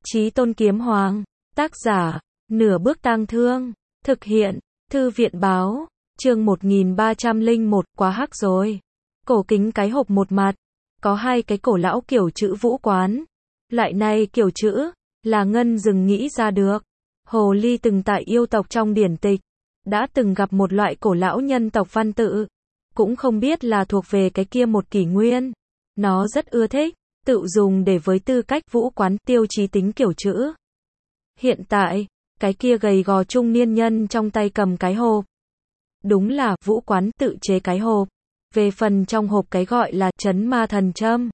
Chí Tôn Kiếm Hoàng, tác giả, Nửa Bước Tang Thương, thực hiện, Thư viện Báo, chương 1301, quá hắc rồi. Cổ kính cái hộp một mặt, có hai cái cổ lão kiểu chữ vũ quán. Loại này kiểu chữ, là Ngân Dừng nghĩ ra được. Hồ Ly từng tại yêu tộc trong điển tịch, đã từng gặp một loại cổ lão nhân tộc văn tự, cũng không biết là thuộc về cái kia một kỷ nguyên. Nó rất ưa thích, tự dùng để với tư cách vũ quán tiêu chí tính kiểu chữ. Hiện tại, cái kia gầy gò trung niên nhân trong tay cầm cái hộp. Đúng là vũ quán tự chế cái hộp. Về phần trong hộp cái gọi là trấn ma thần châm.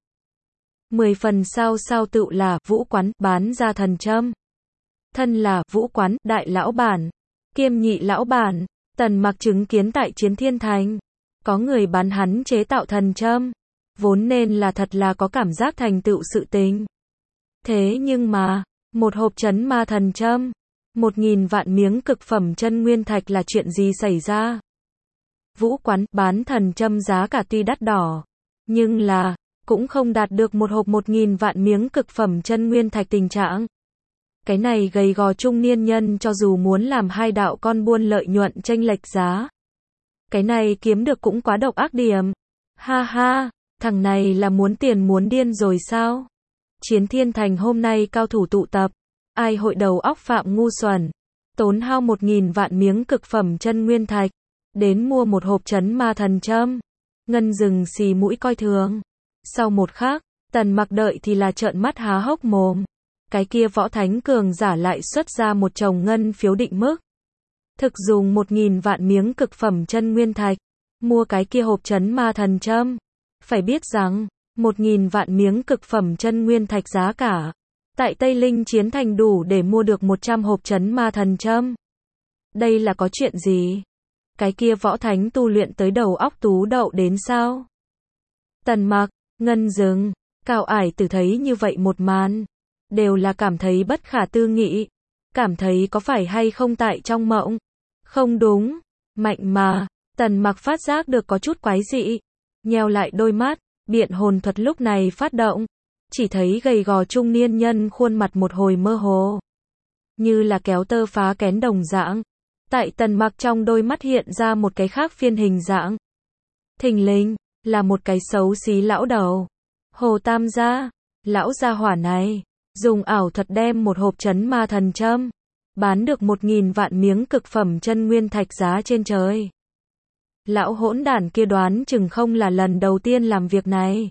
10 phần sao tự là vũ quán bán ra thần châm. Thân là vũ quán đại lão bản, kiêm nhị lão bản, Tần Mặc chứng kiến tại Chiến Thiên Thành. Có người bán hắn chế tạo thần châm. Vốn nên là thật là có cảm giác thành tựu sự tình. Thế nhưng mà, một hộp trấn ma thần châm, 1.000 vạn miếng cực phẩm chân nguyên thạch là chuyện gì xảy ra? Vũ quán bán thần châm giá cả tuy đắt đỏ, nhưng là, cũng không đạt được một hộp 1.000 vạn miếng cực phẩm chân nguyên thạch tình trạng. Cái này gầy gò trung niên nhân cho dù muốn làm hai đạo con buôn lợi nhuận chênh lệch giá. Cái này kiếm được cũng quá độc ác điểm. Ha ha, thằng này là muốn tiền muốn điên rồi sao? Chiến Thiên Thành hôm nay cao thủ tụ tập, ai hội đầu óc phạm ngu xuẩn, tốn hao 1.000 vạn miếng cực phẩm chân nguyên thạch, đến mua một hộp trấn ma thần châm. Ngân Dừng xì mũi coi thường. Sau một khắc, Tần Mặc đợi thì là trợn mắt há hốc mồm. Cái kia võ thánh cường giả lại xuất ra một chồng ngân phiếu định mức. Thực dùng 1.000 vạn miếng cực phẩm chân nguyên thạch, mua cái kia hộp trấn ma thần châm. Phải biết rằng, 1.000 vạn miếng cực phẩm chân nguyên thạch giá cả, tại Tây Linh Chiến Thành đủ để mua được 100 hộp trấn ma thần châm. Đây là có chuyện gì? Cái kia võ thánh tu luyện tới đầu óc tú đậu đến sao? Tần Mặc, Ngân Dừng, Cao Ải Tử thấy như vậy một màn, đều là cảm thấy bất khả tư nghị, cảm thấy có phải hay không tại trong mộng. Không đúng, mạnh mà, Tần Mặc phát giác được có chút quái dị, nheo lại đôi mắt, biện hồn thuật lúc này phát động, chỉ thấy gầy gò trung niên nhân khuôn mặt một hồi mơ hồ, như là kéo tơ phá kén đồng dạng. Tại Tần Mặc trong đôi mắt hiện ra một cái khác phiên hình dạng. Thình lình, là một cái xấu xí lão đầu. Hồ Tam gia, lão gia hỏa này, dùng ảo thuật đem một hộp trấn ma thần châm, bán được 1.000 vạn miếng cực phẩm chân nguyên thạch giá trên trời. Lão hỗn đản kia đoán chừng không là lần đầu tiên làm việc này.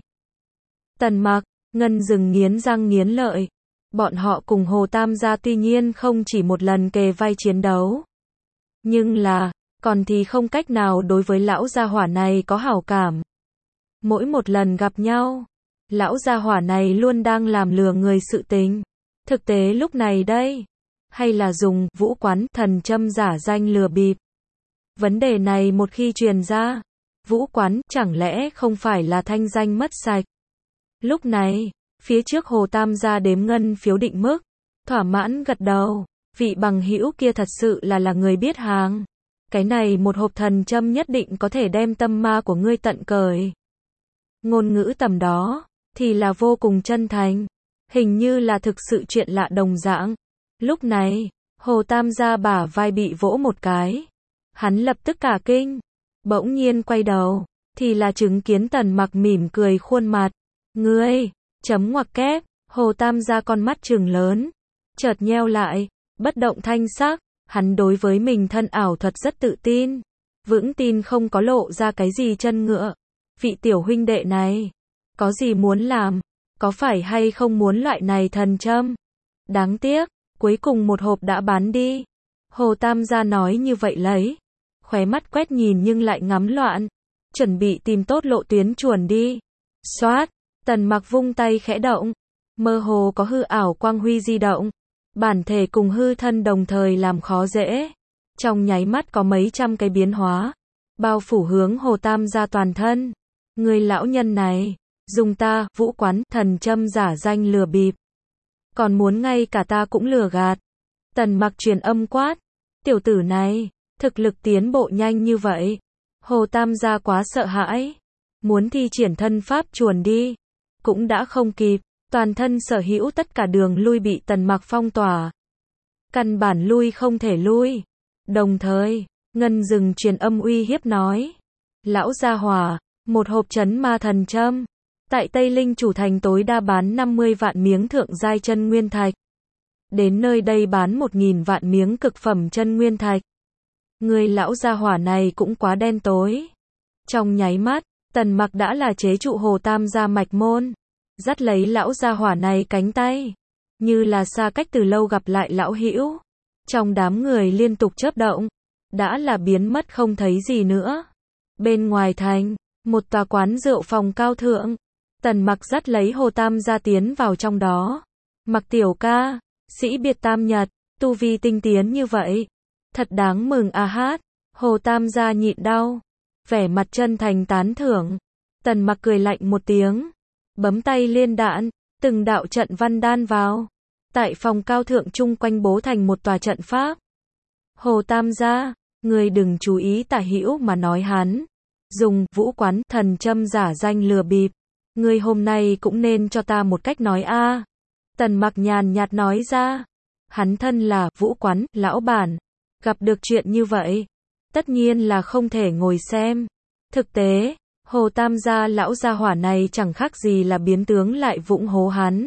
Tần Mặc, Ngân Dừng nghiến răng nghiến lợi. Bọn họ cùng Hồ Tam gia tuy nhiên không chỉ một lần kề vai chiến đấu, nhưng là, còn thì không cách nào đối với lão gia hỏa này có hảo cảm. Mỗi một lần gặp nhau, lão gia hỏa này luôn đang làm lừa người sự tình. Thực tế lúc này đây, hay là dùng vũ quán thần châm giả danh lừa bịp. Vấn đề này một khi truyền ra, vũ quán chẳng lẽ không phải là thanh danh mất sạch. Lúc này, phía trước Hồ Tam gia đếm ngân phiếu định mức, thỏa mãn gật đầu. Vị bằng hữu kia thật sự là người biết hàng. Cái này một hộp thần châm nhất định có thể đem tâm ma của ngươi tận cởi. Ngôn ngữ tầm đó, thì là vô cùng chân thành. Hình như là thực sự chuyện lạ đồng dạng. Lúc này, Hồ Tam gia bả vai bị vỗ một cái. Hắn lập tức cả kinh. Bỗng nhiên quay đầu, thì là chứng kiến Tần Mặc mỉm cười khuôn mặt. Ngươi, chấm ngoặc kép, Hồ Tam gia con mắt trừng lớn. Chợt nheo lại. Bất động thanh sắc, hắn đối với mình thân ảo thuật rất tự tin, vững tin không có lộ ra cái gì chân ngựa. Vị tiểu huynh đệ này, có gì muốn làm, có phải hay không muốn loại này thần châm? Đáng tiếc, cuối cùng một hộp đã bán đi. Hồ Tam gia nói như vậy lấy, khóe mắt quét nhìn nhưng lại ngắm loạn, chuẩn bị tìm tốt lộ tuyến chuồn đi. Xoát, Tần Mặc vung tay khẽ động, mơ hồ có hư ảo quang huy di động. Bản thể cùng hư thân đồng thời làm khó dễ. Trong nháy mắt có mấy trăm cái biến hóa, bao phủ hướng Hồ Tam gia toàn thân. Người lão nhân này, dùng ta, vũ quán, thần châm giả danh lừa bịp. Còn muốn ngay cả ta cũng lừa gạt. Tần Mặc truyền âm quát. Tiểu tử này, thực lực tiến bộ nhanh như vậy. Hồ Tam gia quá sợ hãi. Muốn thi triển thân pháp chuồn đi, cũng đã không kịp. Toàn thân sở hữu tất cả đường lui bị Tần Mặc phong tỏa. Căn bản lui không thể lui. Đồng thời, Ngân Dừng truyền âm uy hiếp nói. Lão gia hỏa, một hộp trấn ma thần châm. Tại Tây Linh chủ thành tối đa bán 50 vạn miếng thượng giai chân nguyên thạch. Đến nơi đây bán 1.000 vạn miếng cực phẩm chân nguyên thạch. Người lão gia hỏa này cũng quá đen tối. Trong nháy mắt, Tần Mặc đã là chế trụ Hồ Tam gia mạch môn. Dắt lấy lão gia hỏa này cánh tay. Như là xa cách từ lâu gặp lại lão hữu. Trong đám người liên tục chớp động. Đã là biến mất không thấy gì nữa. Bên ngoài thành, một tòa quán rượu phòng cao thượng. Tần Mặc dắt lấy Hồ Tam gia tiến vào trong đó. Mặc tiểu ca, sĩ biệt tam nhật, tu vi tinh tiến như vậy. Thật đáng mừng a hát. Hồ Tam gia nhịn đau. Vẻ mặt chân thành tán thưởng. Tần Mặc cười lạnh một tiếng. Bấm tay liên đạn, từng đạo trận văn đan vào. Tại phòng cao thượng chung quanh bố thành một tòa trận pháp. Hồ Tam gia, người đừng chú ý tả hữu mà nói hắn. Dùng vũ quán thần châm giả danh lừa bịp. Người hôm nay cũng nên cho ta một cách nói a. Tần Mặc nhàn nhạt nói ra. Hắn thân là vũ quán, lão bản. Gặp được chuyện như vậy, tất nhiên là không thể ngồi xem. Thực tế, Hồ Tam gia lão gia hỏa này chẳng khác gì là biến tướng lại vụng hố hắn.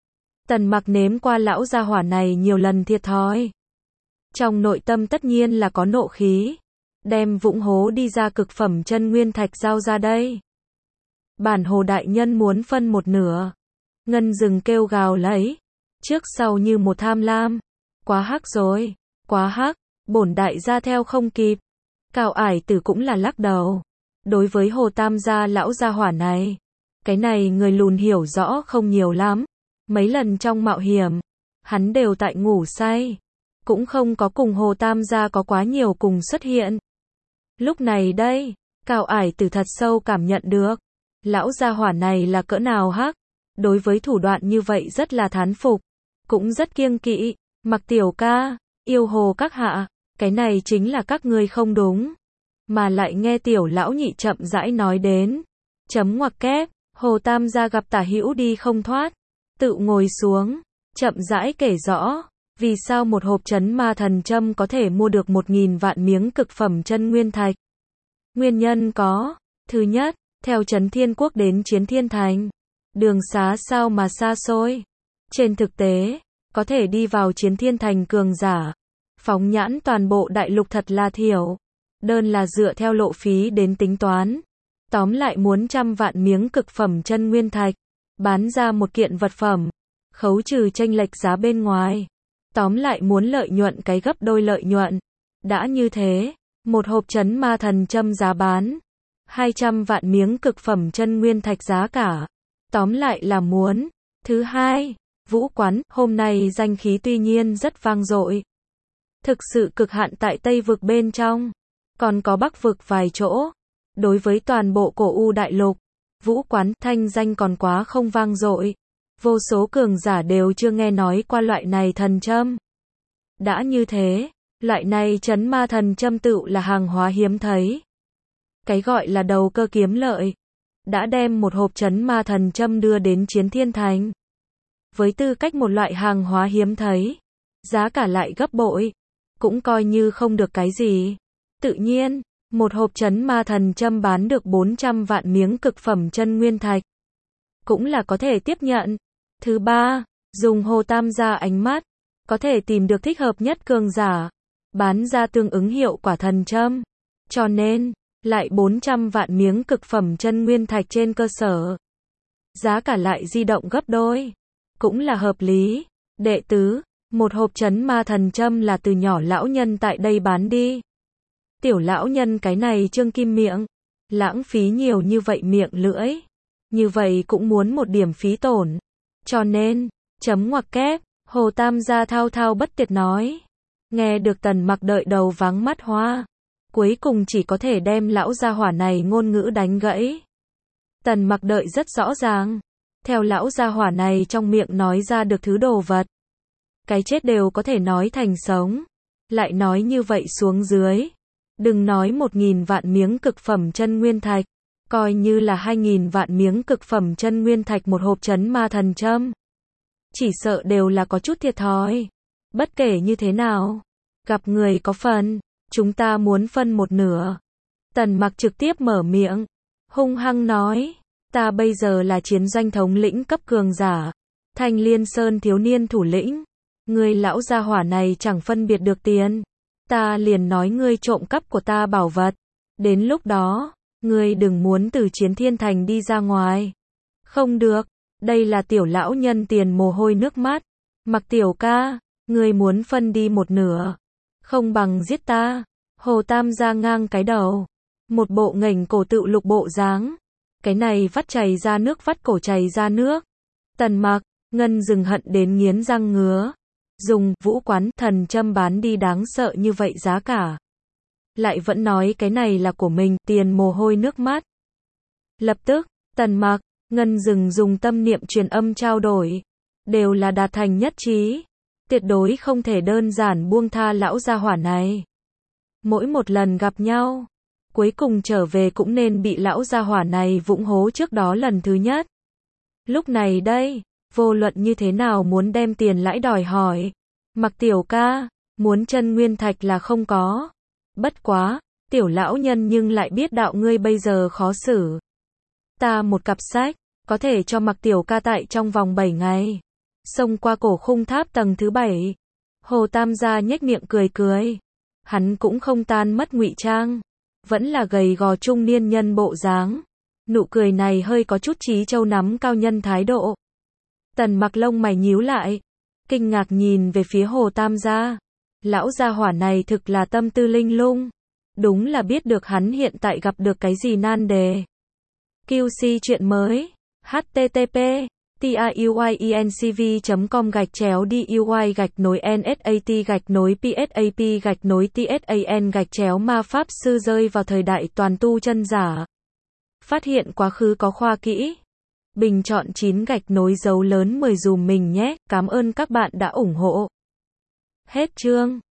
Tần Mặc nếm qua lão gia hỏa này nhiều lần thiệt thòi. Trong nội tâm tất nhiên là có nộ khí. Đem vụng hố đi ra cực phẩm chân nguyên thạch giao ra đây. Bản Hồ đại nhân muốn phân một nửa. Ngân Dừng kêu gào lấy. Trước sau như một tham lam. Quá hắc rồi, quá hắc, bổn đại gia theo không kịp. Cao Ải Tử cũng là lắc đầu. Đối với Hồ Tam gia lão gia hỏa này, cái này người lùn hiểu rõ không nhiều lắm. Mấy lần trong mạo hiểm, hắn đều tại ngủ say. Cũng không có cùng Hồ Tam gia có quá nhiều cùng xuất hiện. Lúc này đây, Cao Ải Tử thật sâu cảm nhận được. Lão gia hỏa này là cỡ nào hắc. Đối với thủ đoạn như vậy rất là thán phục. Cũng rất kiêng kỵ. Mặc tiểu ca, yêu hồ các hạ, cái này chính là các ngươi không đúng. Mà lại nghe tiểu lão nhị chậm rãi nói đến. Chấm ngoặc kép, Hồ Tam gia gặp tả hữu đi không thoát. Tự ngồi xuống, chậm rãi kể rõ. Vì sao một hộp trấn ma thần châm có thể mua được 1.000 vạn miếng cực phẩm chân nguyên thạch? Nguyên nhân có. Thứ nhất, theo Trấn Thiên Quốc đến Chiến Thiên Thành. Đường xá sao mà xa xôi. Trên thực tế, có thể đi vào Chiến Thiên Thành cường giả. Phóng nhãn toàn bộ đại lục thật là thiểu. Đơn là dựa theo lộ phí đến tính toán. Tóm lại muốn 100 vạn miếng cực phẩm chân nguyên thạch. Bán ra một kiện vật phẩm. Khấu trừ chênh lệch giá bên ngoài. Tóm lại muốn lợi nhuận cái gấp đôi lợi nhuận. Đã như thế, một hộp trấn ma thần châm giá bán 200 vạn miếng cực phẩm chân nguyên thạch giá cả. Tóm lại là muốn. Thứ hai, vũ quán, hôm nay danh khí tuy nhiên rất vang dội. Thực sự cực hạn tại Tây vực bên trong. Còn có Bắc vực vài chỗ. Đối với toàn bộ cổ U đại lục, vũ quán thanh danh còn quá không vang dội. Vô số cường giả đều chưa nghe nói qua loại này thần châm. Đã như thế, loại này trấn ma thần châm tựu là hàng hóa hiếm thấy. Cái gọi là đầu cơ kiếm lợi. Đã đem một hộp trấn ma thần châm đưa đến Chiến Thiên Thành. Với tư cách một loại hàng hóa hiếm thấy, giá cả lại gấp bội. Cũng coi như không được cái gì. Tự nhiên, một hộp trấn ma thần châm bán được 400 vạn miếng cực phẩm chân nguyên thạch. Cũng là có thể tiếp nhận. Thứ ba, dùng Hồ Tam gia ánh mắt, có thể tìm được thích hợp nhất cường giả, bán ra tương ứng hiệu quả thần châm. Cho nên, lại 400 vạn miếng cực phẩm chân nguyên thạch trên cơ sở. Giá cả lại di động gấp đôi. Cũng là hợp lý. Đệ tứ, một hộp trấn ma thần châm là từ nhỏ lão nhân tại đây bán đi. Tiểu lão nhân cái này trương kim miệng. Lãng phí nhiều như vậy miệng lưỡi. Như vậy cũng muốn một điểm phí tổn. Cho nên, chấm ngoặc kép, Hồ Tam gia thao thao bất tuyệt nói. Nghe được Tần Mặc đợi đầu váng mắt hoa. Cuối cùng chỉ có thể đem lão gia hỏa này ngôn ngữ đánh gãy. Tần Mặc đợi rất rõ ràng. Theo lão gia hỏa này trong miệng nói ra được thứ đồ vật. Cái chết đều có thể nói thành sống. Lại nói như vậy xuống dưới. Đừng nói 1.000 vạn miếng cực phẩm chân nguyên thạch. Coi như là 2.000 vạn miếng cực phẩm chân nguyên thạch một hộp chấn ma thần châm. Chỉ sợ đều là có chút thiệt thòi. Bất kể như thế nào, gặp người có phần, chúng ta muốn phân một nửa. Tần Mặc trực tiếp mở miệng, hung hăng nói, ta bây giờ là chiến doanh thống lĩnh cấp cường giả, Thanh Liên Sơn thiếu niên thủ lĩnh, ngươi lão gia hỏa này chẳng phân biệt được tiền, ta liền nói ngươi trộm cắp của ta bảo vật, đến lúc đó, ngươi đừng muốn từ Chiến Thiên Thành đi ra ngoài. Không được, đây là tiểu lão nhân tiền mồ hôi nước mắt, Mặc tiểu ca, ngươi muốn phân đi một nửa, không bằng giết ta. Hồ Tam gia ngang cái đầu, một bộ nghềnh cổ tự lục bộ dáng, cái này vắt chảy ra nước vắt cổ chảy ra nước. Tần Mặc, Ngân Dừng hận đến nghiến răng ngứa, dùng Vũ Quán thần châm bán đi đáng sợ như vậy giá cả, lại vẫn nói cái này là của mình, tiền mồ hôi nước mắt. Lập tức, Tần Mặc, Ngân Dừng dùng tâm niệm truyền âm trao đổi, đều là đạt thành nhất trí, tuyệt đối không thể đơn giản buông tha lão gia hỏa này. Mỗi một lần gặp nhau, cuối cùng trở về cũng nên bị lão gia hỏa này vụng hố trước đó lần thứ nhất. Lúc này đây, vô luận như thế nào muốn đem tiền lãi đòi hỏi. Mặc tiểu ca, muốn chân nguyên thạch là không có. Bất quá, tiểu lão nhân nhưng lại biết đạo ngươi bây giờ khó xử. Ta một cặp sách, có thể cho Mặc tiểu ca tại trong vòng 7 ngày. Xông qua cổ khung tháp tầng thứ 7. Hồ Tam gia nhếch miệng cười cười. Hắn cũng không tan mất ngụy trang, vẫn là gầy gò trung niên nhân bộ dáng. Nụ cười này hơi có chút trí châu nắm cao nhân thái độ. Tần Mặc lông mày nhíu lại, kinh ngạc nhìn về phía Hồ Tam gia. Lão gia hỏa này thực là tâm tư linh lung, đúng là biết được hắn hiện tại gặp được cái gì nan đề. QC chuyện mới, http tayuy.com/DUI-NSAT-PSAP-TSAN-ma pháp sư rơi vào thời đại toàn tu chân giả. Phát hiện quá khứ có khoa kỹ. Bình chọn 9 dấu lớn 10 dùm mình nhé. Cảm ơn các bạn đã ủng hộ. Hết chương.